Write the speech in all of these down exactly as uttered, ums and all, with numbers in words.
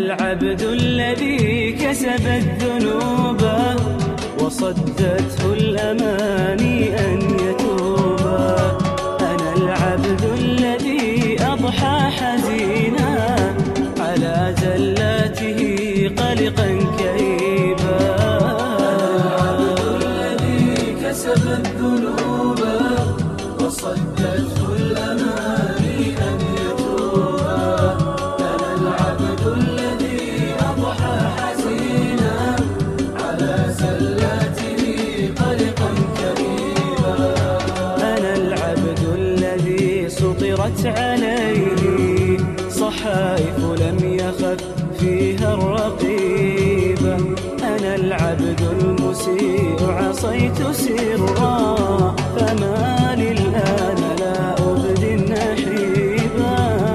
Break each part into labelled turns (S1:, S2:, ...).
S1: العبد الذي كسب الذنوب وصدته الأماني أن يتوبا. أنا العبد الذي أضحى حزينا على زلاته قلقا كئيبا.
S2: أنا العبد الذي كسب الذنوب وصدته الأماني أن يتوبا. أنا العبد الذي أضحى حزينا على زلاته قلقا كئيبا.
S1: أنا العبد الذي سطرت عليه صحائف لم يخف فيها الرقيبة. أنا العبد المسيء عصيت سرا فما للآن لا أبدي النحيبا.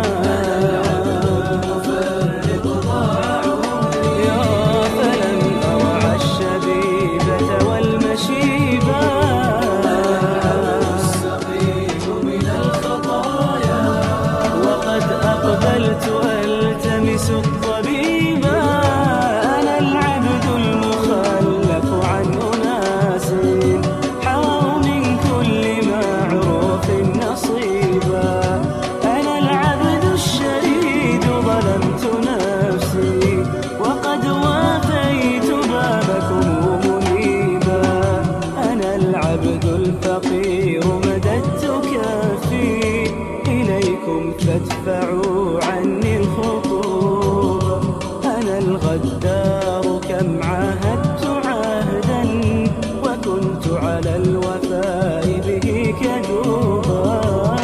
S2: أنا العبد المفرط ضاع عمري
S1: فلم أرعى الشبيبة والمشيبة.
S2: أنا السقيم من الخطايا
S1: وقد أقبلت ألتمس الطبيبا. أنا العبد المخلف عن أناس حروا من كل معروف نصيبا. أنا العبد الشريد ظلمت نفسي وقد وافيت بابكم منيبا. أنا العبد الفقير مددت كفي إليكم فادفعوا عني الخطوبة. أنا الغدار كم عاهدت عهدا وكنت على الوفاء به كذوبا.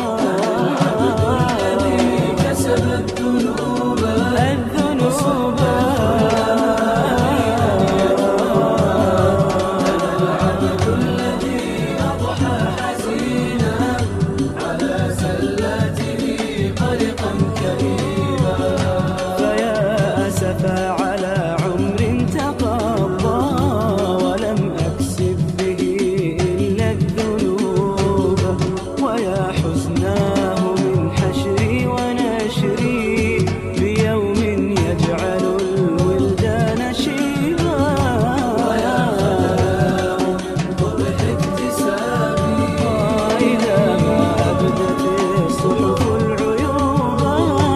S2: الذي كسب الذنوب
S1: الذنوب
S2: أنا العبد الذي أضحى حزينا على زلاته قلقا كئيبا.
S1: فيا أسفا على عمر تقضى ولم أكسب به إلا الذنوب. ويا حزناه من حشري ونشري بيوم يجعل الولدان شيبا.
S2: ويا خلاه من قبح اكتسابي
S1: إذا ما أبدت الصحف العيوبا.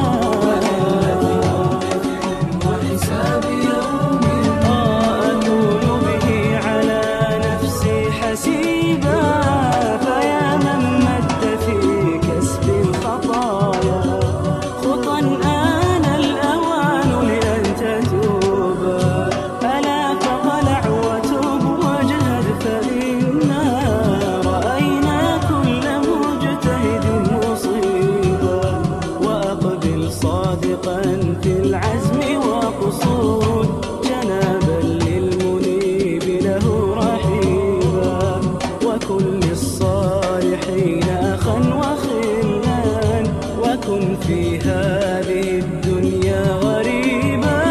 S2: وحساب يوم
S1: أكون به على نفسي حسيبا. فيا من مد في كسب الخطايا خطا آن الأوان لأن تتوبا. ألا فطلع وتوب واجهد فإنا رأينا كل مجتهد مصيبا. وأقبل صادقا في العزم وقصود جنابا للمنيب له رحيبا. وكن للصالحين أخا وخلا وكن في هذه الدنيا غريبا.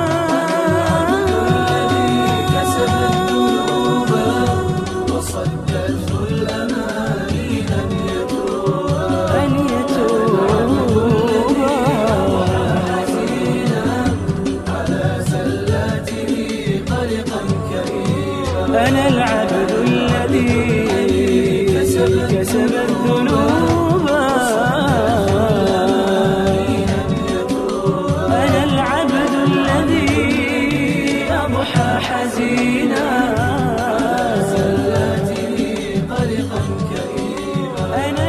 S2: الذي كسب الذنوب وصدته الأماني أن يتوبا.
S1: أن يتوبا.
S2: حزينا على زلاته قلقا كئيبا.
S1: أنا العبد الذي كسب الذنوب. أنا العبد الذي أضحى حزينا
S2: زلاته قلقا كئيبا.
S1: أنا